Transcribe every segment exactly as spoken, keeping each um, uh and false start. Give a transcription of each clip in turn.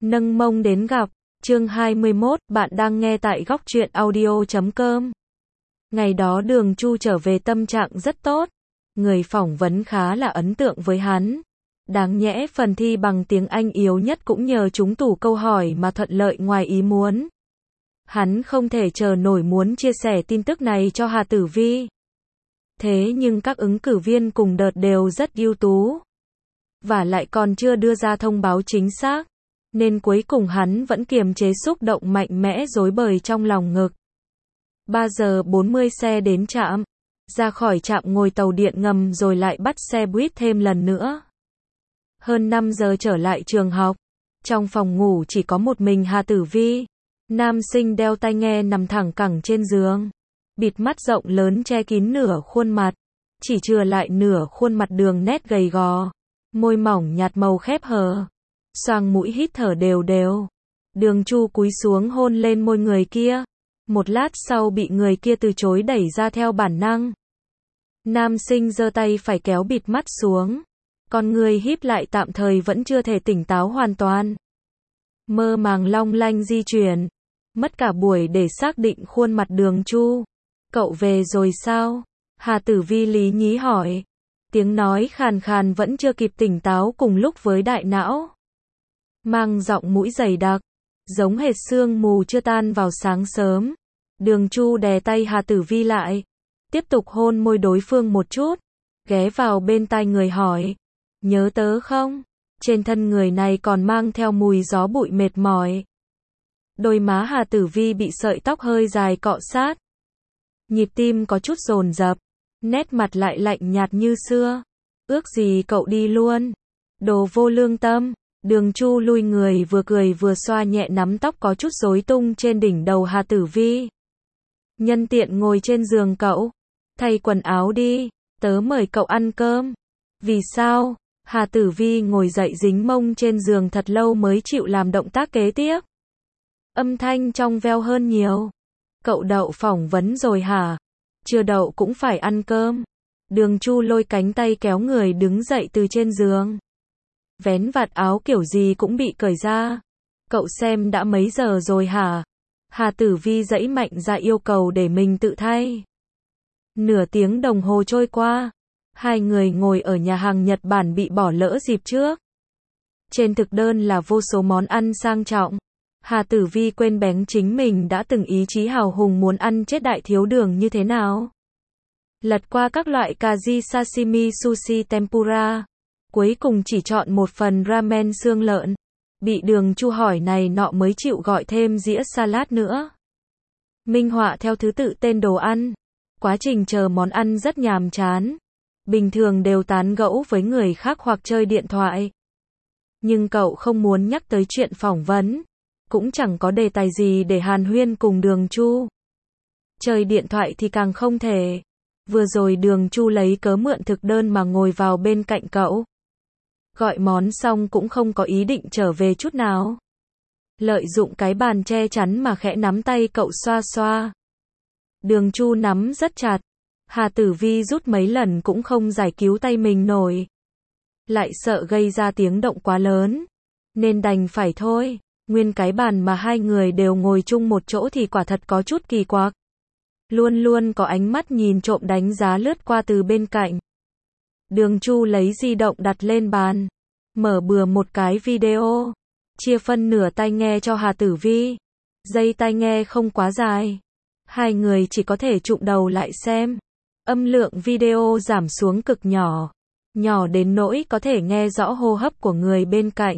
Nâng mông đến gặp, chương hai mươi mốt, bạn đang nghe tại góc truyện audio chấm com. Ngày đó Đường Chu trở về tâm trạng rất tốt, người phỏng vấn khá là ấn tượng với hắn. Đáng nhẽ phần thi bằng tiếng Anh yếu nhất cũng nhờ trúng tủ câu hỏi mà thuận lợi ngoài ý muốn. Hắn không thể chờ nổi muốn chia sẻ tin tức này cho Hà Tử Vi. Thế nhưng các ứng cử viên cùng đợt đều rất ưu tú. Và lại còn chưa đưa ra thông báo chính xác. Nên cuối cùng hắn vẫn kiềm chế xúc động mạnh mẽ rối bời trong lòng ngực. ba giờ bốn mươi xe đến trạm. Ra khỏi trạm ngồi tàu điện ngầm rồi lại bắt xe buýt thêm lần nữa. Hơn năm giờ trở lại trường học. Trong phòng ngủ chỉ có một mình Hà Tử Vi. Nam sinh đeo tai nghe nằm thẳng cẳng trên giường. Bịt mắt rộng lớn che kín nửa khuôn mặt. Chỉ chừa lại nửa khuôn mặt đường nét gầy gò. Môi mỏng nhạt màu khép hờ. Xoang mũi hít thở đều đều. Đường Chu cúi xuống hôn lên môi người kia. Một lát sau bị người kia từ chối đẩy ra theo bản năng. Nam sinh giơ tay phải kéo bịt mắt xuống. Con người híp lại tạm thời vẫn chưa thể tỉnh táo hoàn toàn. Mơ màng long lanh di chuyển. Mất cả buổi để xác định khuôn mặt Đường Chu. Cậu về rồi sao? Hà Tử Vi lý nhí hỏi. Tiếng nói khàn khàn vẫn chưa kịp tỉnh táo cùng lúc với đại não. Mang giọng mũi dày đặc, giống hệt sương mù chưa tan vào sáng sớm. Đường Chu đè tay Hà Tử Vi lại, tiếp tục hôn môi đối phương một chút, ghé vào bên tai người hỏi, nhớ tớ không? Trên thân người này còn mang theo mùi gió bụi mệt mỏi. Đôi má Hà Tử Vi bị sợi tóc hơi dài cọ sát. Nhịp tim có chút dồn dập, nét mặt lại lạnh nhạt như xưa. Ước gì cậu đi luôn. Đồ vô lương tâm. Đường Chu lui người vừa cười vừa xoa nhẹ nắm tóc có chút rối tung trên đỉnh đầu Hà Tử Vi. Nhân tiện ngồi trên giường cậu. Thay quần áo đi, tớ mời cậu ăn cơm. Vì sao? Hà Tử Vi ngồi dậy dính mông trên giường thật lâu mới chịu làm động tác kế tiếp. Âm thanh trong veo hơn nhiều. Cậu đậu phỏng vấn rồi hả? Chưa đậu cũng phải ăn cơm. Đường Chu lôi cánh tay kéo người đứng dậy từ trên giường. Vén vạt áo kiểu gì cũng bị cởi ra. Cậu xem đã mấy giờ rồi hả? Hà Tử Vi giãy mạnh ra yêu cầu để mình tự thay. Nửa tiếng đồng hồ trôi qua. Hai người ngồi ở nhà hàng Nhật Bản bị bỏ lỡ dịp trước. Trên thực đơn là vô số món ăn sang trọng. Hà Tử Vi quên bén chính mình đã từng ý chí hào hùng muốn ăn chết đại thiếu đường như thế nào. Lật qua các loại kaji sashimi sushi tempura. Cuối cùng chỉ chọn một phần ramen xương lợn. Bị Đường Chu hỏi này nọ mới chịu gọi thêm dĩa salad nữa. Minh họa theo thứ tự tên đồ ăn. Quá trình chờ món ăn rất nhàm chán. Bình thường đều tán gẫu với người khác hoặc chơi điện thoại. Nhưng cậu không muốn nhắc tới chuyện phỏng vấn. Cũng chẳng có đề tài gì để hàn huyên cùng Đường Chu. Chơi điện thoại thì càng không thể. Vừa rồi Đường Chu lấy cớ mượn thực đơn mà ngồi vào bên cạnh cậu. Gọi món xong cũng không có ý định trở về chút nào. Lợi dụng cái bàn che chắn mà khẽ nắm tay cậu xoa xoa. Đường Chu nắm rất chặt. Hà Tử Vi rút mấy lần cũng không giải cứu tay mình nổi. Lại sợ gây ra tiếng động quá lớn. Nên đành phải thôi. Nguyên cái bàn mà hai người đều ngồi chung một chỗ thì quả thật có chút kỳ quặc. Luôn luôn có ánh mắt nhìn trộm đánh giá lướt qua từ bên cạnh. Đường Chu lấy di động đặt lên bàn. Mở bừa một cái video. Chia phân nửa tai nghe cho Hà Tử Vi. Dây tai nghe không quá dài. Hai người chỉ có thể chụm đầu lại xem. Âm lượng video giảm xuống cực nhỏ. Nhỏ đến nỗi có thể nghe rõ hô hấp của người bên cạnh.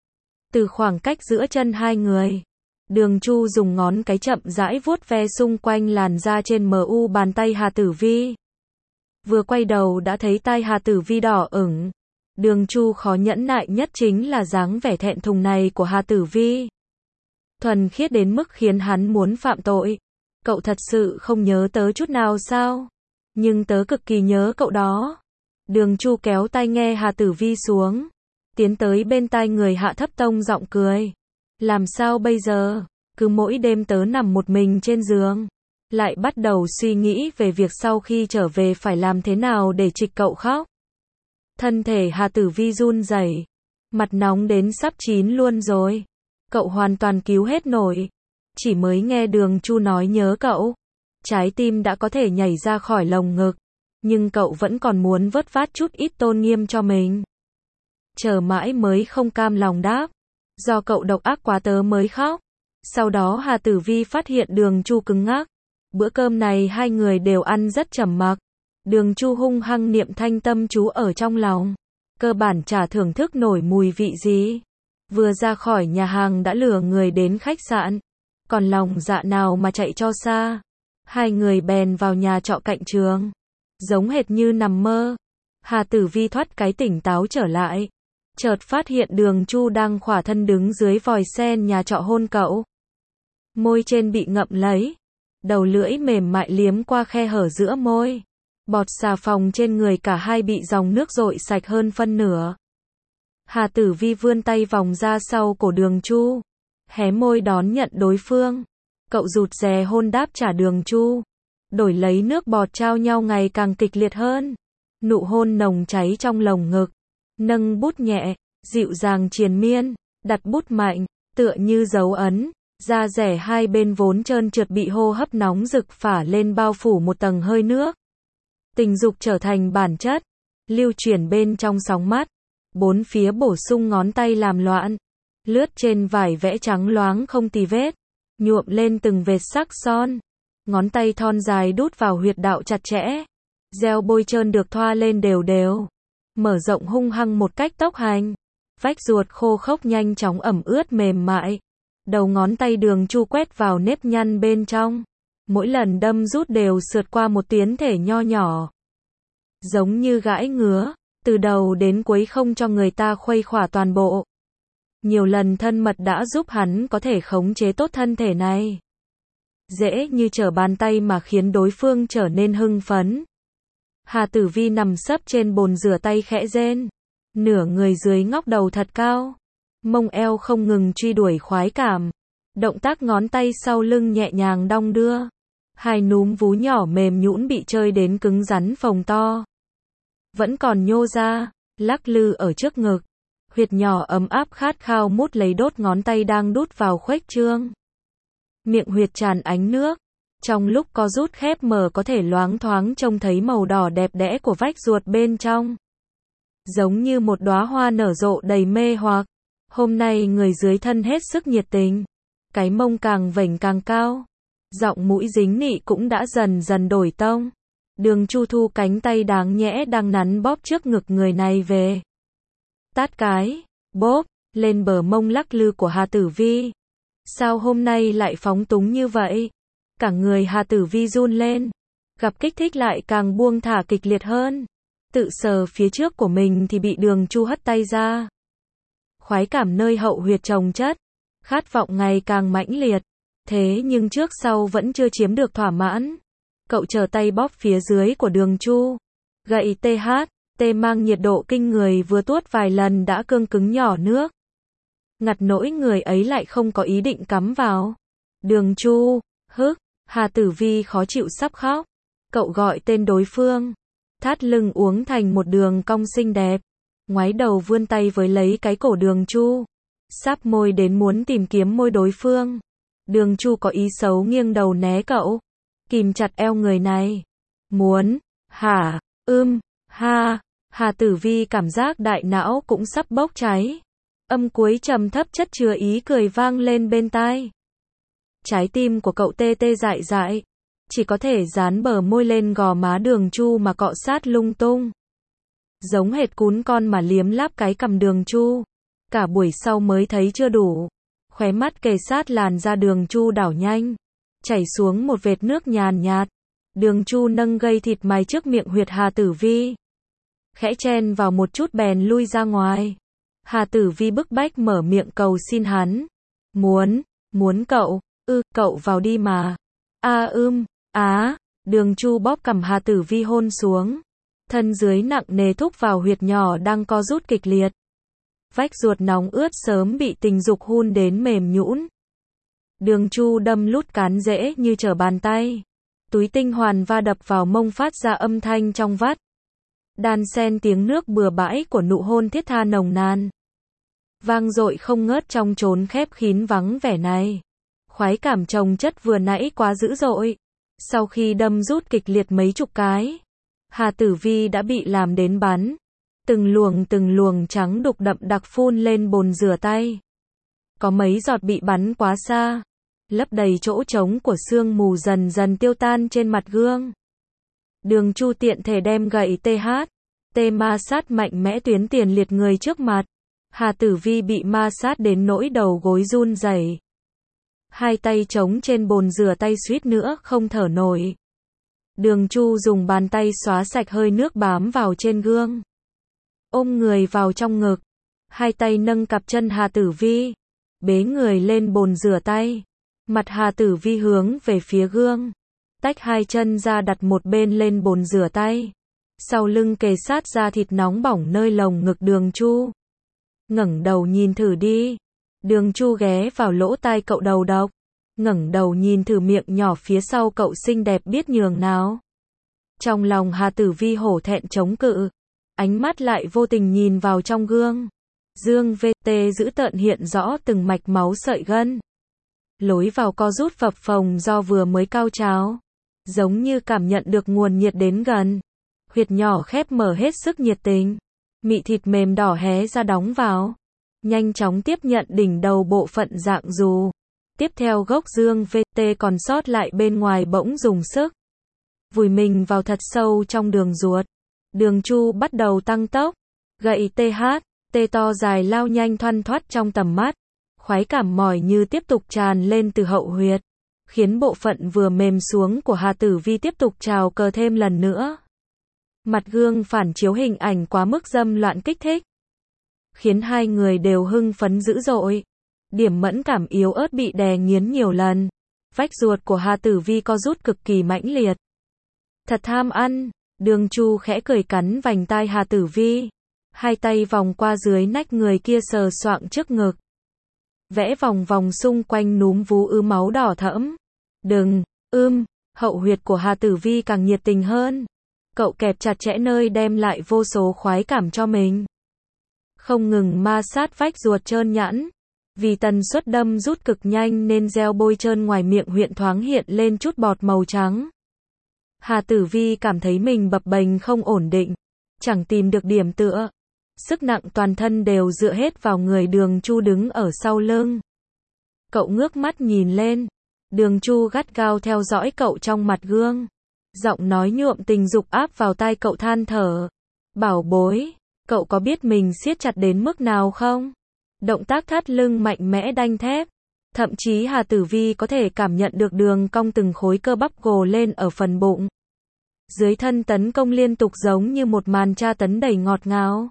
Từ khoảng cách giữa chân hai người. Đường Chu dùng ngón cái chậm rãi vuốt ve xung quanh làn da trên mu bàn tay Hà Tử Vi. Vừa quay đầu đã thấy tai Hà Tử Vi đỏ ửng. Đường Chu khó nhẫn nại nhất chính là dáng vẻ thẹn thùng này của Hà Tử Vi. Thuần khiết đến mức khiến hắn muốn phạm tội. Cậu thật sự không nhớ tớ chút nào sao? Nhưng tớ cực kỳ nhớ cậu đó. Đường Chu kéo tai nghe Hà Tử Vi xuống. Tiến tới bên tai người hạ thấp tông giọng cười. Làm sao bây giờ? Cứ mỗi đêm tớ nằm một mình trên giường. Lại bắt đầu suy nghĩ về việc sau khi trở về phải làm thế nào để trịch cậu khóc. Thân thể Hà Tử Vi run rẩy, mặt nóng đến sắp chín luôn rồi. Cậu hoàn toàn cứu hết nổi. Chỉ mới nghe Đường Chu nói nhớ cậu, trái tim đã có thể nhảy ra khỏi lồng ngực. Nhưng cậu vẫn còn muốn vớt vát chút ít tôn nghiêm cho mình. Chờ mãi mới không cam lòng đáp. Do cậu độc ác quá tớ mới khóc. Sau đó Hà Tử Vi phát hiện Đường Chu cứng ngắc. Bữa cơm này hai người đều ăn rất trầm mặc. Đường Chu hung hăng niệm thanh tâm chú ở trong lòng. Cơ bản chả thưởng thức nổi mùi vị gì. Vừa ra khỏi nhà hàng đã lừa người đến khách sạn. Còn lòng dạ nào mà chạy cho xa. Hai người bèn vào nhà trọ cạnh trường. Giống hệt như nằm mơ. Hà Tử Vi thoát cái tỉnh táo trở lại. Chợt phát hiện Đường Chu đang khỏa thân đứng dưới vòi sen nhà trọ hôn cậu. Môi trên bị ngậm lấy. Đầu lưỡi mềm mại liếm qua khe hở giữa môi. Bọt xà phòng trên người cả hai bị dòng nước dội sạch hơn phân nửa. Hà Tử Vi vươn tay vòng ra sau cổ Đường Chu. Hé môi đón nhận đối phương. Cậu rụt rè hôn đáp trả Đường Chu. Đổi lấy nước bọt trao nhau ngày càng kịch liệt hơn. Nụ hôn nồng cháy trong lồng ngực. Nâng bút nhẹ, dịu dàng triền miên, đặt bút mạnh, tựa như dấu ấn. Da rẻ hai bên vốn trơn trượt bị hô hấp nóng rực phả lên bao phủ một tầng hơi nước. Tình dục trở thành bản chất, lưu chuyển bên trong sóng mắt. Bốn phía bổ sung ngón tay làm loạn. Lướt trên vải vẽ trắng loáng không tì vết. Nhuộm lên từng vệt sắc son. Ngón tay thon dài đút vào huyệt đạo chặt chẽ. Gel bôi trơn được thoa lên đều đều. Mở rộng hung hăng một cách tốc hành. Vách ruột khô khốc nhanh chóng ẩm ướt mềm mại. Đầu ngón tay Đường Chu quét vào nếp nhăn bên trong. Mỗi lần đâm rút đều sượt qua một tuyến thể nho nhỏ. Giống như gãi ngứa. Từ đầu đến cuối không cho người ta khuây khỏa toàn bộ. Nhiều lần thân mật đã giúp hắn có thể khống chế tốt thân thể này. Dễ như trở bàn tay mà khiến đối phương trở nên hưng phấn. Hà Tử Vi nằm sấp trên bồn rửa tay khẽ rên. Nửa người dưới ngóc đầu thật cao. Mông eo không ngừng truy đuổi khoái cảm. Động tác ngón tay sau lưng nhẹ nhàng đong đưa. Hai núm vú nhỏ mềm nhũn bị chơi đến cứng rắn phồng to. Vẫn còn nhô ra, lắc lư ở trước ngực. Huyệt nhỏ ấm áp khát khao mút lấy đốt ngón tay đang đút vào khuếch trương. Miệng huyệt tràn ánh nước. Trong lúc co rút khép mở có thể loáng thoáng trông thấy màu đỏ đẹp đẽ của vách ruột bên trong. Giống như một đóa hoa nở rộ đầy mê hoặc. Hôm nay người dưới thân hết sức nhiệt tình. Cái mông càng vểnh càng cao. Giọng mũi dính nị cũng đã dần dần đổi tông. Đường Chu thu cánh tay đáng nhẽ đang nắn bóp trước ngực người này về. Tát cái, bóp, lên bờ mông lắc lư của Hà Tử Vi. Sao hôm nay lại phóng túng như vậy? Cả người Hà Tử Vi run lên. Gặp kích thích lại càng buông thả kịch liệt hơn. Tự sờ phía trước của mình thì bị Đường Chu hất tay ra. Khoái cảm nơi hậu huyệt chồng chất. Khát vọng ngày càng mãnh liệt. Thế nhưng trước sau vẫn chưa chiếm được thỏa mãn. Cậu chờ tay bóp phía dưới của Đường Chu. Gậy tê hát, tê mang nhiệt độ kinh người vừa tuốt vài lần đã cương cứng nhỏ nước. Ngặt nỗi người ấy lại không có ý định cắm vào. Đường Chu, hức, Hà Tử Vi khó chịu sắp khóc. Cậu gọi tên đối phương. Thắt lưng uống thành một đường cong xinh đẹp. Ngoái đầu vươn tay với lấy cái cổ Đường Chu. Sắp môi đến muốn tìm kiếm môi đối phương. Đường Chu có ý xấu nghiêng đầu né cậu. Kìm chặt eo người này. Muốn, hả, ưm, ha. Hà Tử Vi cảm giác đại não cũng sắp bốc cháy. Âm cuối trầm thấp chất chứa ý cười vang lên bên tai. Trái tim của cậu tê tê dại dại. Chỉ có thể dán bờ môi lên gò má Đường Chu mà cọ sát lung tung. Giống hệt cún con mà liếm láp cái cằm Đường Chu. Cả buổi sau mới thấy chưa đủ. Khóe mắt kề sát làn da Đường Chu đảo nhanh. Chảy xuống một vệt nước nhàn nhạt. Đường Chu nâng gây thịt mài trước miệng huyệt Hà Tử Vi. Khẽ chen vào một chút bèn lui ra ngoài. Hà Tử Vi bức bách mở miệng cầu xin hắn. Muốn, muốn cậu, ư, cậu vào đi mà. A ưm, á, Đường Chu bóp cằm Hà Tử Vi hôn xuống. Thân dưới nặng nề thúc vào huyệt nhỏ đang co rút kịch liệt. Vách ruột nóng ướt sớm bị tình dục hun đến mềm nhũn. Đường Chu đâm lút cán dễ như trở bàn tay. Túi tinh hoàn va đập vào mông phát ra âm thanh trong vắt. Đan xen tiếng nước bừa bãi của nụ hôn thiết tha nồng nàn. vang dội không ngớt trong chốn khép kín vắng vẻ này. Khoái cảm chồng chất vừa nãy quá dữ dội. Sau khi đâm rút kịch liệt mấy chục cái, Hà Tử Vi đã bị làm đến bắn. Từng luồng từng luồng trắng đục đậm đặc phun lên bồn rửa tay. Có mấy giọt bị bắn quá xa, lấp đầy chỗ trống của sương mù dần dần tiêu tan trên mặt gương. Đường Chu tiện thể đem gậy tê hát, tê ma sát mạnh mẽ tuyến tiền liệt người trước mặt. Hà Tử Vi bị ma sát đến nỗi đầu gối run rẩy. Hai tay trống trên bồn rửa tay suýt nữa không thở nổi. Đường Chu dùng bàn tay xóa sạch hơi nước bám vào trên gương. Ôm người vào trong ngực. Hai tay nâng cặp chân Hà Tử Vi. Bế người lên bồn rửa tay. Mặt Hà Tử Vi hướng về phía gương. Tách hai chân ra đặt một bên lên bồn rửa tay. Sau lưng kề sát da thịt nóng bỏng nơi lồng ngực Đường Chu. Ngẩng đầu nhìn thử đi. Đường Chu ghé vào lỗ tai cậu đầu độc. Ngẩng đầu nhìn thử miệng nhỏ phía sau cậu xinh đẹp biết nhường nào. Trong lòng Hà Tử Vi hổ thẹn chống cự. Ánh mắt lại vô tình nhìn vào trong gương. Dương vê tê giữ tợn hiện rõ từng mạch máu sợi gân. Lối vào co rút phập phồng do vừa mới cao trào. Giống như cảm nhận được nguồn nhiệt đến gần. Huyệt nhỏ khép mở hết sức nhiệt tình. Mị thịt mềm đỏ hé ra đóng vào. Nhanh chóng tiếp nhận đỉnh đầu bộ phận dạng dù. Tiếp theo gốc dương vê tê còn sót lại bên ngoài bỗng dùng sức. Vùi mình vào thật sâu trong đường ruột. Đường Chu bắt đầu tăng tốc. Gậy tê hát, tê to dài lao nhanh thoăn thoắt trong tầm mắt. Khoái cảm mỏi như tiếp tục tràn lên từ hậu huyệt. Khiến bộ phận vừa mềm xuống của Hà Tử Vi tiếp tục trào cờ thêm lần nữa. Mặt gương phản chiếu hình ảnh quá mức dâm loạn kích thích. Khiến hai người đều hưng phấn dữ dội. Điểm mẫn cảm yếu ớt bị đè nghiến nhiều lần. Vách ruột của Hà Tử Vi co rút cực kỳ mãnh liệt. Thật tham ăn. Đường Chu khẽ cười cắn vành tai Hà Tử Vi. Hai tay vòng qua dưới nách người kia sờ soạng trước ngực. Vẽ vòng vòng xung quanh núm vú ứ máu đỏ thẫm. Đừng, ưm, hậu huyệt của Hà Tử Vi càng nhiệt tình hơn. Cậu kẹp chặt chẽ nơi đem lại vô số khoái cảm cho mình. Không ngừng ma sát vách ruột trơn nhẵn. Vì tần suất đâm rút cực nhanh nên gel bôi trơn ngoài miệng huyện thoáng hiện lên chút bọt màu trắng. Hà Tử Vi cảm thấy mình bập bềnh không ổn định. Chẳng tìm được điểm tựa. Sức nặng toàn thân đều dựa hết vào người Đường Chu đứng ở sau lưng. Cậu ngước mắt nhìn lên. Đường Chu gắt gao theo dõi cậu trong mặt gương. Giọng nói nhuộm tình dục áp vào tai cậu than thở. Bảo bối, cậu có biết mình siết chặt đến mức nào không? Động tác thắt lưng mạnh mẽ đanh thép. Thậm chí Hà Tử Vi có thể cảm nhận được đường cong từng khối cơ bắp gồ lên ở phần bụng. Dưới thân tấn công liên tục giống như một màn tra tấn đầy ngọt ngào.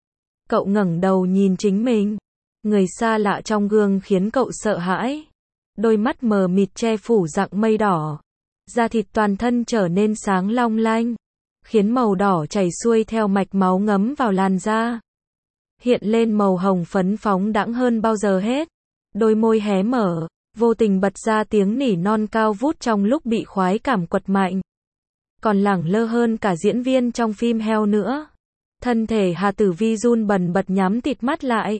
Cậu ngẩng đầu nhìn chính mình. Người xa lạ trong gương khiến cậu sợ hãi. Đôi mắt mờ mịt che phủ dạng mây đỏ. Da thịt toàn thân trở nên sáng long lanh. Khiến màu đỏ chảy xuôi theo mạch máu ngấm vào làn da. Hiện lên màu hồng phấn phóng đãng hơn bao giờ hết. Đôi môi hé mở, vô tình bật ra tiếng nỉ non cao vút trong lúc bị khoái cảm quật mạnh. Còn lẳng lơ hơn cả diễn viên trong phim heo nữa. Thân thể Hà Tử Vi run bần bật nhắm tịt mắt lại.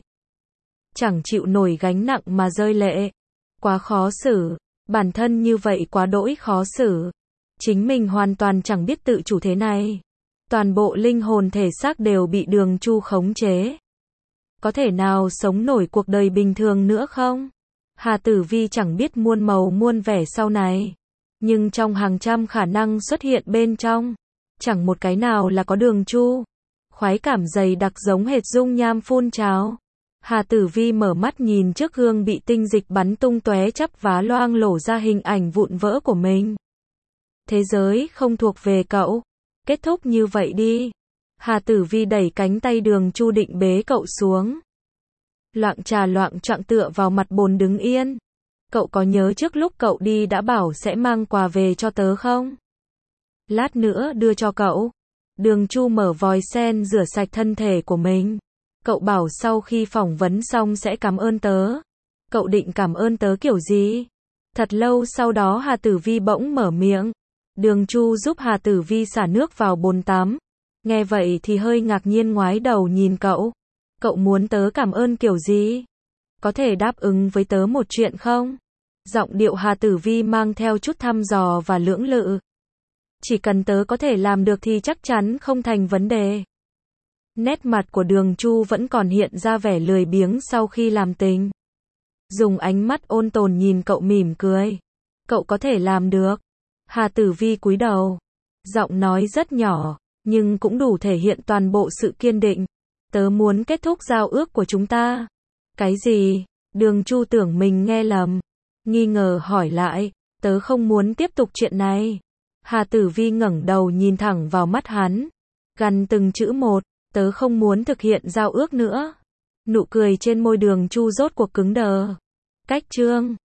Chẳng chịu nổi gánh nặng mà rơi lệ. Quá khó xử, bản thân như vậy quá đỗi khó xử. Chính mình hoàn toàn chẳng biết tự chủ thế này. Toàn bộ linh hồn thể xác đều bị Đường Chu khống chế. Có thể nào sống nổi cuộc đời bình thường nữa không? Hà Tử Vi chẳng biết muôn màu muôn vẻ sau này. Nhưng trong hàng trăm khả năng xuất hiện bên trong, chẳng một cái nào là có Đường Chu. Khoái cảm dày đặc giống hệt dung nham phun trào. Hà Tử Vi mở mắt nhìn trước gương bị tinh dịch bắn tung tóe chắp vá loang lổ ra hình ảnh vụn vỡ của mình. Thế giới không thuộc về cậu. Kết thúc như vậy đi. Hà Tử Vi đẩy cánh tay Đường Chu định bế cậu xuống. Loạng trà loạng choạng tựa vào mặt bồn đứng yên. Cậu có nhớ trước lúc cậu đi đã bảo sẽ mang quà về cho tớ không? Lát nữa đưa cho cậu. Đường Chu mở vòi sen rửa sạch thân thể của mình. Cậu bảo sau khi phỏng vấn xong sẽ cảm ơn tớ. Cậu định cảm ơn tớ kiểu gì? Thật lâu sau đó Hà Tử Vi bỗng mở miệng. Đường Chu giúp Hà Tử Vi xả nước vào bồn tắm. Nghe vậy thì hơi ngạc nhiên ngoái đầu nhìn cậu. Cậu muốn tớ cảm ơn kiểu gì? Có thể đáp ứng với tớ một chuyện không? Giọng điệu Hà Tử Vi mang theo chút thăm dò và lưỡng lự. Chỉ cần tớ có thể làm được thì chắc chắn không thành vấn đề. Nét mặt của Đường Chu vẫn còn hiện ra vẻ lười biếng sau khi làm tình. Dùng ánh mắt ôn tồn nhìn cậu mỉm cười. Cậu có thể làm được. Hà Tử Vi cúi đầu. Giọng nói rất nhỏ, nhưng cũng đủ thể hiện toàn bộ sự kiên định. Tớ muốn kết thúc giao ước của chúng ta. Cái gì? Đường Chu tưởng mình nghe lầm. Nghi ngờ hỏi lại. Tớ không muốn tiếp tục chuyện này. Hà Tử Vi ngẩng đầu nhìn thẳng vào mắt hắn. Gằn từng chữ một. Tớ không muốn thực hiện giao ước nữa. Nụ cười trên môi Đường Chu rốt cuộc cứng đờ. Cách chương